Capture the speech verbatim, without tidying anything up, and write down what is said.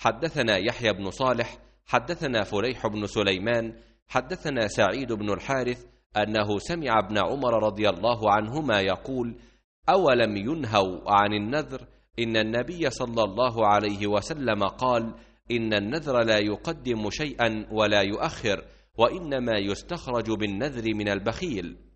حدثنا يحيى بن صالح حدثنا فليح بن سليمان حدثنا سعيد بن الحارث أنه سمع ابن عمر رضي الله عنهما يقول: أولم ينهوا عن النذر؟ إن النبي صلى الله عليه وسلم قال: إن النذر لا يقدم شيئا ولا يؤخر، وإنما يستخرج بالنذر من البخيل.